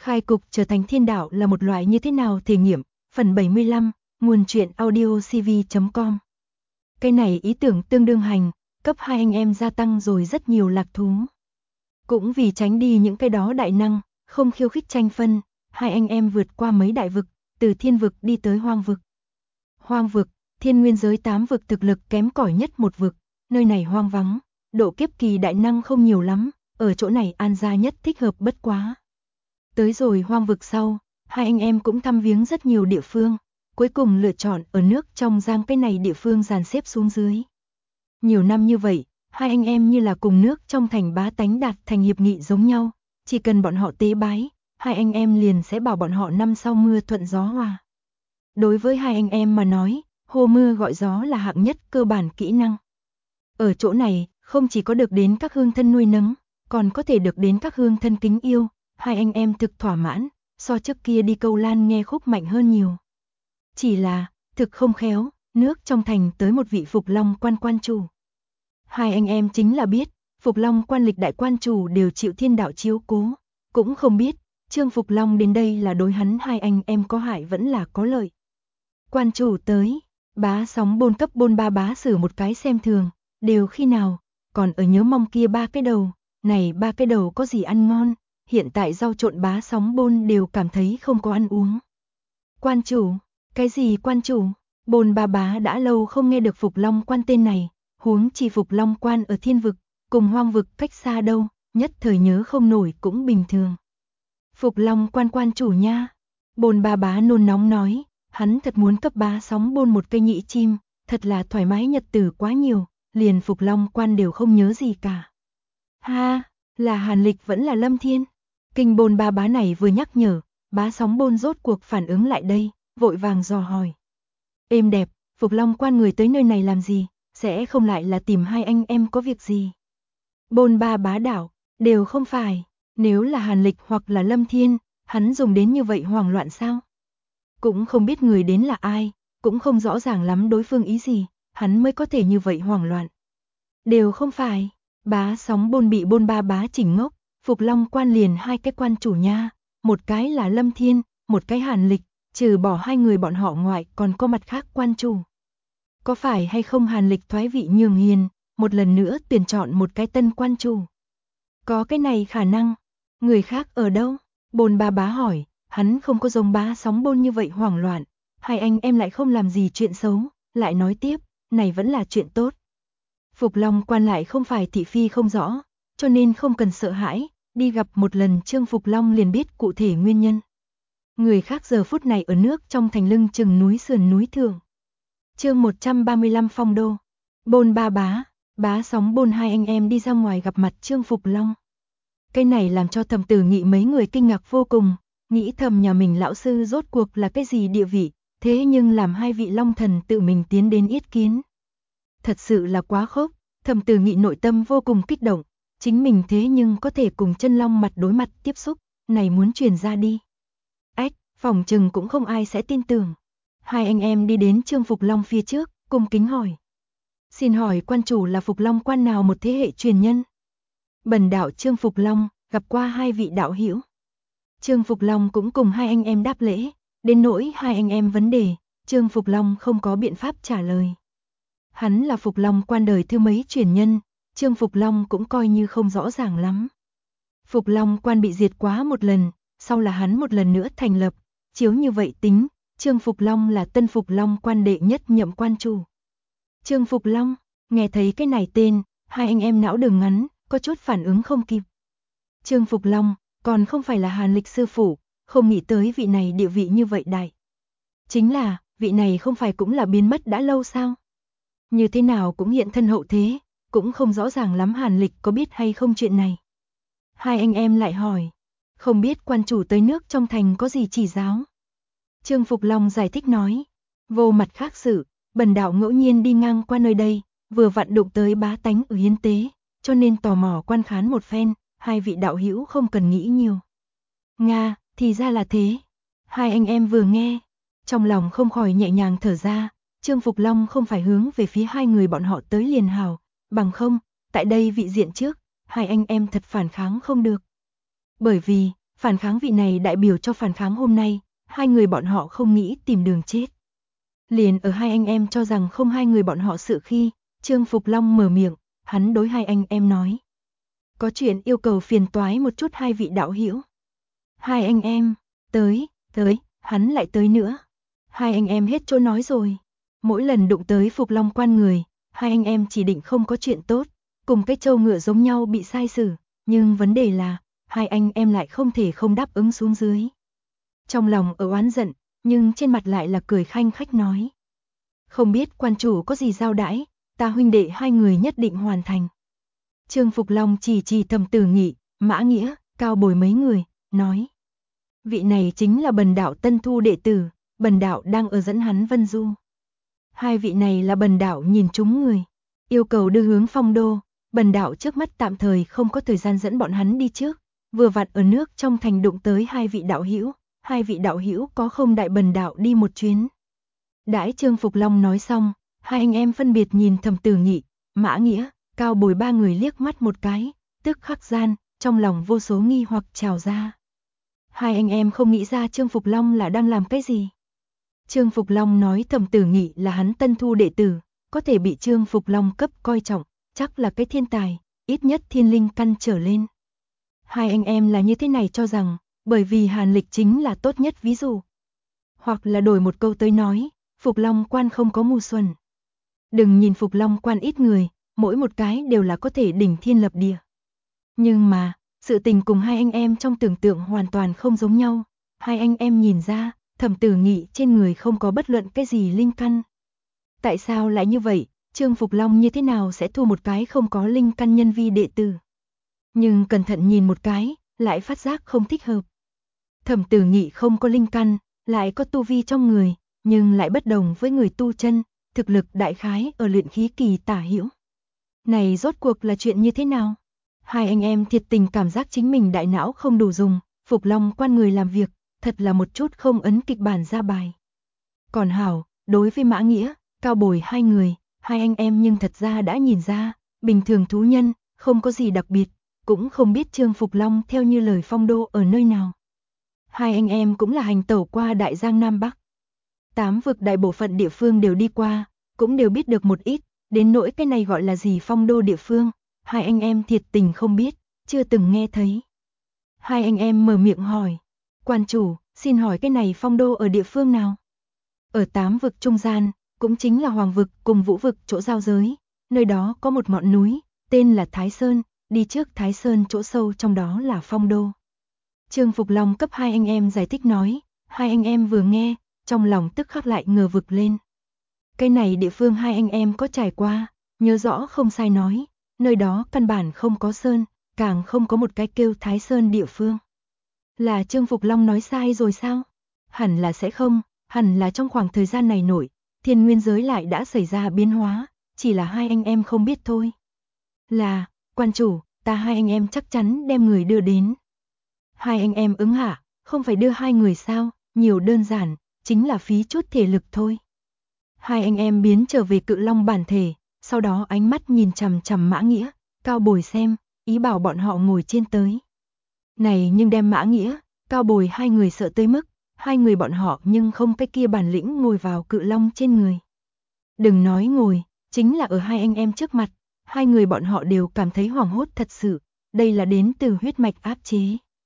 Khai cục trở thành thiên đạo là một loại như thế nào thể nghiệm, phần 75, nguồn truyện audiocv.com. Cái này ý tưởng tương đương hành, cấp 2 anh em gia tăng rồi rất nhiều lạc thú. Cũng vì tránh đi những cái đó đại năng, không khiêu khích tranh phân, hai anh em vượt qua mấy đại vực, từ thiên vực đi tới hoang vực. Hoang vực, thiên nguyên giới 8 vực thực lực kém cỏi nhất một vực, nơi này hoang vắng, độ kiếp kỳ đại năng không nhiều lắm, ở chỗ này an gia nhất thích hợp bất quá. Tới rồi hoang vực sau, hai anh em cũng thăm viếng rất nhiều địa phương, cuối cùng lựa chọn ở nước trong giang cái này địa phương dàn xếp xuống dưới. Nhiều năm như vậy, hai anh em như là cùng nước trong thành bá tánh đạt thành hiệp nghị giống nhau, chỉ cần bọn họ tế bái, hai anh em liền sẽ bảo bọn họ năm sau mưa thuận gió hòa. Đối với hai anh em mà nói, hô mưa gọi gió là hạng nhất cơ bản kỹ năng. Ở chỗ này, không chỉ có được đến các hương thân nuôi nấng, còn có thể được đến các hương thân kính yêu, hai anh em thực thỏa mãn, so trước kia đi câu lan nghe khúc mạnh hơn nhiều. Chỉ là, thực không khéo, nước trong thành tới một vị Phục Long quan chủ. Hai anh em chính là biết, Phục Long quan lịch đại quan chủ đều chịu thiên đạo chiếu cố, cũng không biết, Trương Phục Long đến đây là đối hắn hai anh em có hại vẫn là có lợi. Quan chủ tới, bá sóng bôn cấp bôn ba bá xử một cái xem thường, đều khi nào, còn ở nhớ mong kia ba cái đầu, này ba cái đầu có gì ăn ngon, hiện tại rau trộn bá sóng bôn đều cảm thấy không có ăn uống. Quan chủ, cái gì quan chủ, bôn ba bá đã lâu không nghe được Phục Long quan tên này, huống chi Phục Long quan ở thiên vực, cùng hoang vực cách xa đâu, nhất thời nhớ không nổi cũng bình thường. Phục Long quan chủ nha, bôn ba bá nôn nóng nói, hắn thật muốn cấp bá sóng bôn một cây nhị chim, thật là thoải mái nhật tử quá nhiều, liền Phục Long quan đều không nhớ gì cả. Ha, là Hàn Lịch vẫn là Lâm Thiên. Kinh bôn ba bá này vừa nhắc nhở, bá sóng bôn rốt cuộc phản ứng lại đây, vội vàng dò hỏi. Êm đẹp, Phục Long quan người tới nơi này làm gì, sẽ không lại là tìm hai anh em có việc gì. Bôn ba bá đảo, đều không phải, nếu là Hàn Lịch hoặc là Lâm Thiên, hắn dùng đến như vậy hoảng loạn sao? Cũng không biết người đến là ai, cũng không rõ ràng lắm đối phương ý gì, hắn mới có thể như vậy hoảng loạn. Đều không phải, bá sóng bôn bị bôn ba bá chỉnh ngốc, Phục Long quan liền hai cái quan chủ nha, một cái là Lâm Thiên, một cái Hàn Lịch, trừ bỏ hai người bọn họ ngoại còn có mặt khác quan chủ. Có phải hay không Hàn Lịch thoái vị nhường hiền, một lần nữa tuyển chọn một cái tân quan chủ? Có cái này khả năng, người khác ở đâu? Bôn ba bá hỏi, hắn không có giống bá sóng bôn như vậy hoảng loạn, hai anh em lại không làm gì chuyện xấu, lại nói tiếp, này vẫn là chuyện tốt. Phục Long quan lại không phải thị phi không rõ, cho nên không cần sợ hãi, đi gặp một lần Trương Phục Long liền biết cụ thể nguyên nhân. Người khác giờ phút này ở nước trong thành lưng chừng núi sườn núi thượng. Chương 135 phong đô. Bôn ba bá sóng bôn hai anh em đi ra ngoài gặp mặt Trương Phục Long. Cái này làm cho Thẩm Tử Nghị mấy người kinh ngạc vô cùng, nghĩ thầm nhà mình lão sư rốt cuộc là cái gì địa vị, thế nhưng làm hai vị long thần tự mình tiến đến yết kiến. Thật sự là quá khốc, Thẩm Tử Nghị nội tâm vô cùng kích động, chính mình thế nhưng có thể cùng chân long mặt đối mặt tiếp xúc, này muốn truyền ra đi. Ách, phỏng chừng cũng không ai sẽ tin tưởng. Hai anh em đi đến Trương Phục Long phía trước, cung kính hỏi. Xin hỏi quan chủ là Phục Long quan nào một thế hệ truyền nhân? Bần đạo Trương Phục Long, gặp qua hai vị đạo hữu. Trương Phục Long cũng cùng hai anh em đáp lễ, đến nỗi hai anh em vấn đề, Trương Phục Long không có biện pháp trả lời. Hắn là Phục Long quan đời thứ mấy truyền nhân, Trương Phục Long cũng coi như không rõ ràng lắm. Phục Long quan bị diệt quá một lần, sau là hắn một lần nữa thành lập, chiếu như vậy tính, Trương Phục Long là tân Phục Long quan đệ nhất nhậm quan chủ. Trương Phục Long, nghe thấy cái này tên, hai anh em não đường ngắn, có chút phản ứng không kịp. Trương Phục Long, còn không phải là Hàn Lịch sư phụ, không nghĩ tới vị này địa vị như vậy đại. Chính là, vị này không phải cũng là biến mất đã lâu sao? Như thế nào cũng hiện thân hậu thế, cũng không rõ ràng lắm Hàn Lịch có biết hay không chuyện này. Hai anh em lại hỏi, không biết quan chủ tới nước trong thành có gì chỉ giáo. Trương Phục Long giải thích nói, vô mặt khác sự, bần đạo ngẫu nhiên đi ngang qua nơi đây, vừa vặn đụng tới bá tánh ở hiến tế, cho nên tò mò quan khán một phen, hai vị đạo hữu không cần nghĩ nhiều. Nga, thì ra là thế. Hai anh em vừa nghe, trong lòng không khỏi nhẹ nhàng thở ra, Trương Phục Long không phải hướng về phía hai người bọn họ tới liền hào, bằng không, tại đây vị diện trước, hai anh em thật phản kháng không được. Bởi vì, phản kháng vị này đại biểu cho phản kháng hôm nay, hai người bọn họ không nghĩ tìm đường chết. Liền ở hai anh em cho rằng không hai người bọn họ sự khi, Trương Phục Long mở miệng, hắn đối hai anh em nói. Có chuyện yêu cầu phiền toái một chút hai vị đạo hữu. Hai anh em, tới, hắn lại tới nữa. Hai anh em hết chỗ nói rồi. Mỗi lần đụng tới Phục Long quan người, hai anh em chỉ định không có chuyện tốt, cùng cái trâu ngựa giống nhau bị sai xử, nhưng vấn đề là, hai anh em lại không thể không đáp ứng xuống dưới. Trong lòng ở oán giận, nhưng trên mặt lại là cười khanh khách nói. Không biết quan chủ có gì giao đãi, ta huynh đệ hai người nhất định hoàn thành. Trương Phục Long chỉ Thẩm Tử Nghị, Mã Nghĩa, Cao Bồi mấy người, nói. Vị này chính là Bần đạo tân thu đệ tử, Bần đạo đang ở dẫn hắn Vân Du. Hai vị này là Bần đạo nhìn chúng người, yêu cầu đưa hướng Phong Đô, Bần đạo trước mắt tạm thời không có thời gian dẫn bọn hắn đi trước, vừa vặn ở nước trong thành đụng tới hai vị đạo hữu có không đại Bần đạo đi một chuyến. Đãi Trương Phục Long nói xong, hai anh em phân biệt nhìn Thẩm Tử Nghị, Mã Nghĩa, Cao Bồi ba người liếc mắt một cái, tức khắc gian, trong lòng vô số nghi hoặc trào ra. Hai anh em không nghĩ ra Trương Phục Long là đang làm cái gì. Trương Phục Long nói Thẩm Tử Nghị là hắn tân thu đệ tử, có thể bị Trương Phục Long cấp coi trọng, chắc là cái thiên tài, ít nhất thiên linh căn trở lên. Hai anh em là như thế này cho rằng, bởi vì Hàn Lịch chính là tốt nhất ví dụ. Hoặc là đổi một câu tới nói, Phục Long quan không có ngu xuẩn. Đừng nhìn Phục Long quan ít người, mỗi một cái đều là có thể đỉnh thiên lập địa. Nhưng mà, sự tình cùng hai anh em trong tưởng tượng hoàn toàn không giống nhau. Hai anh em nhìn ra, Thẩm Tử Nghị trên người không có bất luận cái gì linh căn. Tại sao lại như vậy? Trương Phục Long như thế nào sẽ thu một cái không có linh căn nhân vi đệ tử? Nhưng cẩn thận nhìn một cái, lại phát giác không thích hợp. Thẩm Tử Nghị không có linh căn, lại có tu vi trong người, nhưng lại bất đồng với người tu chân, thực lực đại khái ở luyện khí kỳ tả hữu. Này rốt cuộc là chuyện như thế nào? Hai anh em thiệt tình cảm giác chính mình đại não không đủ dùng, Phục Long quan người làm việc, thật là một chút không ấn kịch bản ra bài. Còn hảo, đối với Mã Nghĩa, Cao Bồi hai người, hai anh em nhưng thật ra đã nhìn ra, bình thường thú nhân, không có gì đặc biệt, cũng không biết Trương Phục Long theo như lời Phong Đô ở nơi nào. Hai anh em cũng là hành tẩu qua Đại Giang Nam Bắc. 8 vực đại bộ phận địa phương đều đi qua, cũng đều biết được một ít, đến nỗi cái này gọi là gì Phong Đô địa phương, hai anh em thiệt tình không biết, chưa từng nghe thấy. Hai anh em mở miệng hỏi, quan chủ, xin hỏi cái này Phong Đô ở địa phương nào? Ở 8 vực trung gian, cũng chính là Hoàng vực cùng Vũ vực chỗ giao giới, nơi đó có một ngọn núi, tên là Thái Sơn, đi trước Thái Sơn chỗ sâu trong đó là Phong Đô. Trương Phục Long cấp hai anh em giải thích nói, hai anh em vừa nghe, trong lòng tức khắc lại ngờ vực lên. Cái này địa phương hai anh em có trải qua, nhớ rõ không sai nói, nơi đó căn bản không có sơn, càng không có một cái kêu Thái Sơn địa phương. Là Trương Phục Long nói sai rồi sao? Hẳn là sẽ không, hẳn là trong khoảng thời gian này nổi, thiên nguyên giới lại đã xảy ra biến hóa, chỉ là hai anh em không biết thôi. Là, quan chủ, ta hai anh em chắc chắn đem người đưa đến. Hai anh em ứng hạ, không phải đưa hai người sao, nhiều đơn giản, chính là phí chút thể lực thôi. Hai anh em biến trở về Cự Long bản thể, sau đó ánh mắt nhìn chằm chằm Mã Nghĩa, Cao Bồi xem, ý bảo bọn họ ngồi trên tới. Này nhưng đem Mã Nghĩa, Cao Bồi hai người sợ tới mức, hai người bọn họ nhưng không cái kia bản lĩnh ngồi vào Cự Long trên người. Đừng nói ngồi, chính là ở hai anh em trước mặt, hai người bọn họ đều cảm thấy hoảng hốt thật sự, đây là đến từ huyết mạch áp chế.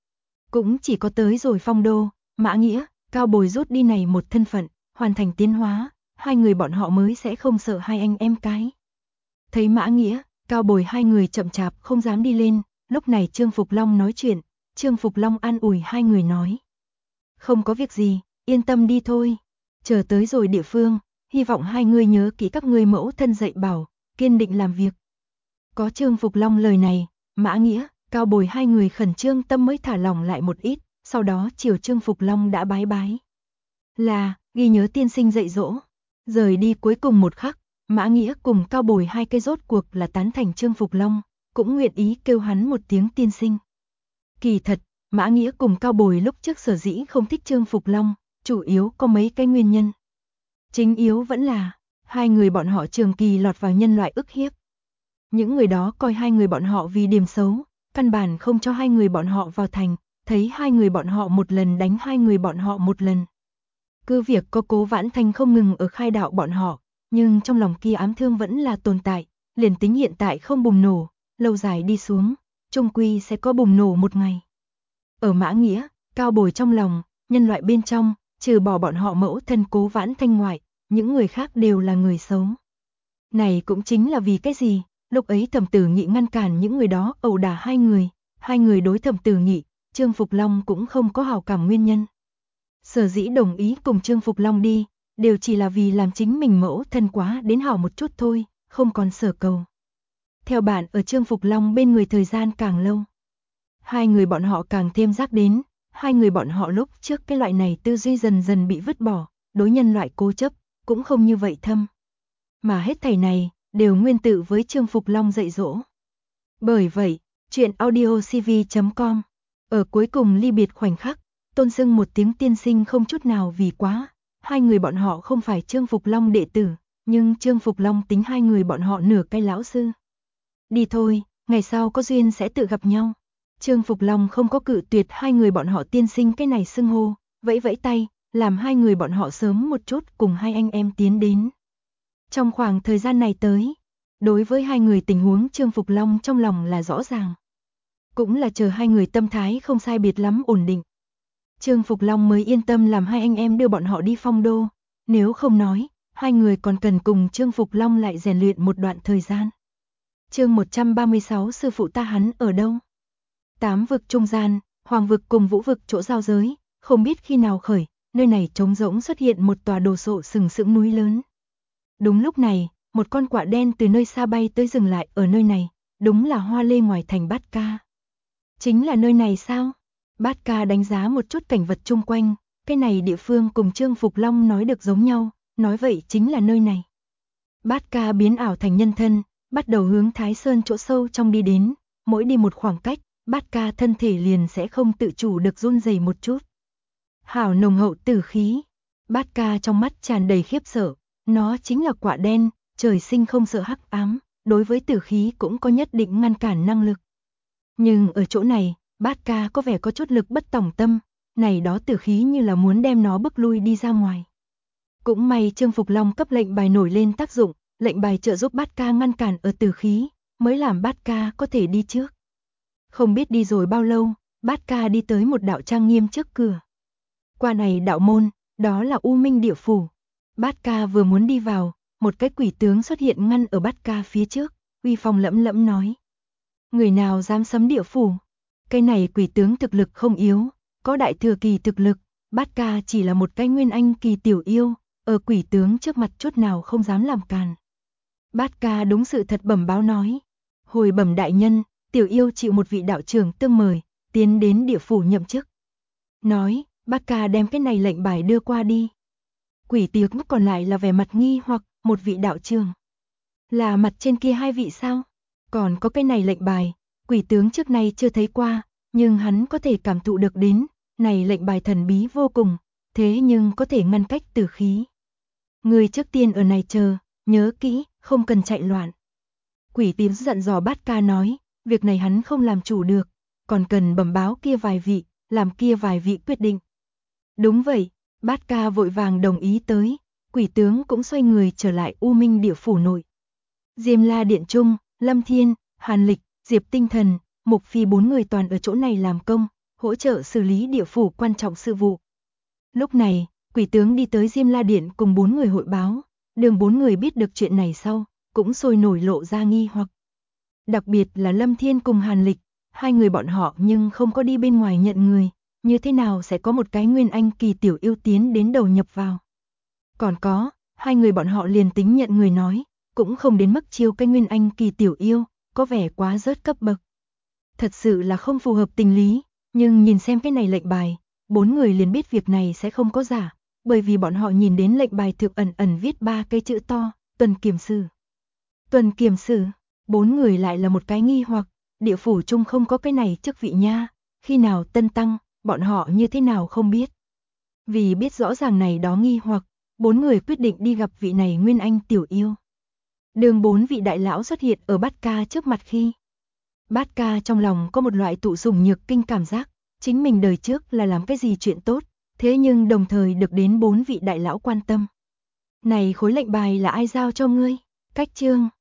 Cũng chỉ có tới rồi Phong Đô, Mã Nghĩa, Cao Bồi rút đi này một thân phận, hoàn thành tiến hóa, hai người bọn họ mới sẽ không sợ hai anh em cái. Thấy Mã Nghĩa, Cao Bồi hai người chậm chạp không dám đi lên, lúc này Trương Phục Long nói chuyện, Trương Phục Long an ủi hai người nói. Không có việc gì, yên tâm đi thôi, chờ tới rồi địa phương, hy vọng hai người nhớ kỹ các ngươi mẫu thân dạy bảo, kiên định làm việc. Có Trương Phục Long lời này, Mã Nghĩa, Cao Bồi hai người khẩn trương tâm mới thả lỏng lại một ít, sau đó chiều Trương Phục Long đã bái bái. Là, ghi nhớ tiên sinh dạy dỗ. Rời đi cuối cùng một khắc, Mã Nghĩa cùng Cao Bồi hai cây rốt cuộc là tán thành Trương Phục Long, cũng nguyện ý kêu hắn một tiếng tiên sinh. Kỳ thật, Mã Nghĩa cùng Cao Bồi lúc trước sở dĩ không thích Trương Phục Long, chủ yếu có mấy cái nguyên nhân. Chính yếu vẫn là, hai người bọn họ trường kỳ lọt vào nhân loại ức hiếp. Những người đó coi hai người bọn họ vì điểm xấu, căn bản không cho hai người bọn họ vào thành, thấy hai người bọn họ một lần đánh hai người bọn họ một lần. Cứ việc có Cố Vãn Thanh không ngừng ở khai đạo bọn họ, nhưng trong lòng kia ám thương vẫn là tồn tại, liền tính hiện tại không bùng nổ, lâu dài đi xuống, chung quy sẽ có bùng nổ một ngày. Ở Mã Nghĩa, Cao Bồi trong lòng, nhân loại bên trong, trừ bỏ bọn họ mẫu thân Cố Vãn Thanh ngoại, những người khác đều là người xấu. Này cũng chính là vì cái gì, lúc ấy Thẩm Tử Nghị ngăn cản những người đó ẩu đả hai người đối Thẩm Tử Nghị, Trương Phục Long cũng không có hảo cảm nguyên nhân. Sở dĩ đồng ý cùng Trương Phục Long đi, đều chỉ là vì làm chính mình mẫu thân quá đến hảo một chút thôi, không còn sở cầu. Theo bạn ở Trương Phục Long bên người thời gian càng lâu, hai người bọn họ càng thêm giác đến, hai người bọn họ lúc trước cái loại này tư duy dần dần bị vứt bỏ, đối nhân loại cố chấp, cũng không như vậy thâm. Mà hết thảy này, đều nguyên tự với Trương Phục Long dạy dỗ. Bởi vậy, chuyện audiocv.com, ở cuối cùng ly biệt khoảnh khắc, tôn xưng một tiếng tiên sinh không chút nào vì quá, hai người bọn họ không phải Trương Phục Long đệ tử, nhưng Trương Phục Long tính hai người bọn họ nửa cái lão sư. Đi thôi, ngày sau có duyên sẽ tự gặp nhau. Trương Phục Long không có cự tuyệt hai người bọn họ tiên sinh cái này xưng hô, vẫy vẫy tay, làm hai người bọn họ sớm một chút cùng hai anh em tiến đến. Trong khoảng thời gian này tới, đối với hai người tình huống Trương Phục Long trong lòng là rõ ràng. Cũng là chờ hai người tâm thái không sai biệt lắm ổn định. Trương Phục Long mới yên tâm làm hai anh em đưa bọn họ đi Phong Đô, nếu không nói, hai người còn cần cùng Trương Phục Long lại rèn luyện một đoạn thời gian. Chương 136 sư phụ ta hắn ở đâu? 8 vực trung gian, Hoàng vực cùng Vũ vực chỗ giao giới, không biết khi nào khởi, nơi này trống rỗng xuất hiện một tòa đồ sộ sừng sững núi lớn. Đúng lúc này, một con quạ đen từ nơi xa bay tới dừng lại ở nơi này, đúng là Hoa Lê ngoài thành Bát Ca. Chính là nơi này sao? Bát Ca đánh giá một chút cảnh vật chung quanh, cái này địa phương cùng Trương Phục Long nói được giống nhau, nói vậy chính là nơi này. Bát Ca biến ảo thành nhân thân, bắt đầu hướng Thái Sơn chỗ sâu trong đi đến, mỗi đi một khoảng cách, Bát Ca thân thể liền sẽ không tự chủ được run rẩy một chút. Hảo nồng hậu tử khí, Bát Ca trong mắt tràn đầy khiếp sợ, nó chính là quạ đen, trời sinh không sợ hắc ám, đối với tử khí cũng có nhất định ngăn cản năng lực. Nhưng ở chỗ này, Bát Ca có vẻ có chút lực bất tòng tâm, này đó tử khí như là muốn đem nó bức lui đi ra ngoài. Cũng may Trương Phục Long cấp lệnh bài nổi lên tác dụng, lệnh bài trợ giúp Bát Ca ngăn cản ở tử khí, mới làm Bát Ca có thể đi trước. Không biết đi rồi bao lâu, Bát Ca đi tới một đạo trang nghiêm trước cửa. Qua này đạo môn, đó là U Minh Địa Phủ. Bát Ca vừa muốn đi vào, một cái quỷ tướng xuất hiện ngăn ở Bát Ca phía trước, uy phong lẫm lẫm nói. Người nào dám xâm địa phủ? Cái này quỷ tướng thực lực không yếu, có đại thừa kỳ thực lực, Bát Ca chỉ là một cái nguyên anh kỳ tiểu yêu, ở quỷ tướng trước mặt chút nào không dám làm càn. Bát Ca đúng sự thật bẩm báo nói. Hồi bẩm đại nhân, tiểu yêu chịu một vị đạo trưởng tương mời, tiến đến địa phủ nhậm chức. Nói, Bát Ca đem cái này lệnh bài đưa qua đi. Quỷ tướng còn lại là vẻ mặt nghi hoặc, một vị đạo trưởng. Là mặt trên kia hai vị sao? Còn có cái này lệnh bài, quỷ tướng trước nay chưa thấy qua, nhưng hắn có thể cảm thụ được đến, này lệnh bài thần bí vô cùng, thế nhưng có thể ngăn cách tử khí. Người trước tiên ở này chờ, nhớ kỹ, không cần chạy loạn. Quỷ tím dặn dò Bát Ca nói, việc này hắn không làm chủ được, còn cần bẩm báo kia vài vị, làm kia vài vị quyết định. Đúng vậy, Bát Ca vội vàng đồng ý tới, quỷ tướng cũng xoay người trở lại U Minh Địa Phủ nội. Diêm La Điện Trung, Lâm Thiên, Hàn Lịch, Diệp Tinh Thần, Mục Phi 4 người toàn ở chỗ này làm công, hỗ trợ xử lý địa phủ quan trọng sự vụ. Lúc này, quỷ tướng đi tới Diêm La Điện cùng 4 người hội báo, đường 4 người biết được chuyện này sau, cũng sôi nổi lộ ra nghi hoặc. Đặc biệt là Lâm Thiên cùng Hàn Lịch, hai người bọn họ nhưng không có đi bên ngoài nhận người, như thế nào sẽ có một cái nguyên anh kỳ tiểu yêu tiến đến đầu nhập vào. Còn có, hai người bọn họ liền tính nhận người nói, cũng không đến mức chiêu cái nguyên anh kỳ tiểu yêu, có vẻ quá rớt cấp bậc. Thật sự là không phù hợp tình lý, nhưng nhìn xem cái này lệnh bài, 4 người liền biết việc này sẽ không có giả, bởi vì bọn họ nhìn đến lệnh bài thực ẩn ẩn viết 3 cái chữ to, Tuần Kiểm Sử. Tuần Kiểm Sử, 4 người lại là một cái nghi hoặc, địa phủ chung không có cái này chức vị nha, khi nào tân tăng, bọn họ như thế nào không biết. Vì biết rõ ràng này đó nghi hoặc, 4 người quyết định đi gặp vị này nguyên anh tiểu yêu. Đường 4 vị đại lão xuất hiện ở Bát Ca trước mặt khi. Bát Ca trong lòng có một loại tụ sủng nhược kinh cảm giác, chính mình đời trước là làm cái gì chuyện tốt, thế nhưng đồng thời được đến 4 vị đại lão quan tâm. Này khối lệnh bài là ai giao cho ngươi? Cách chương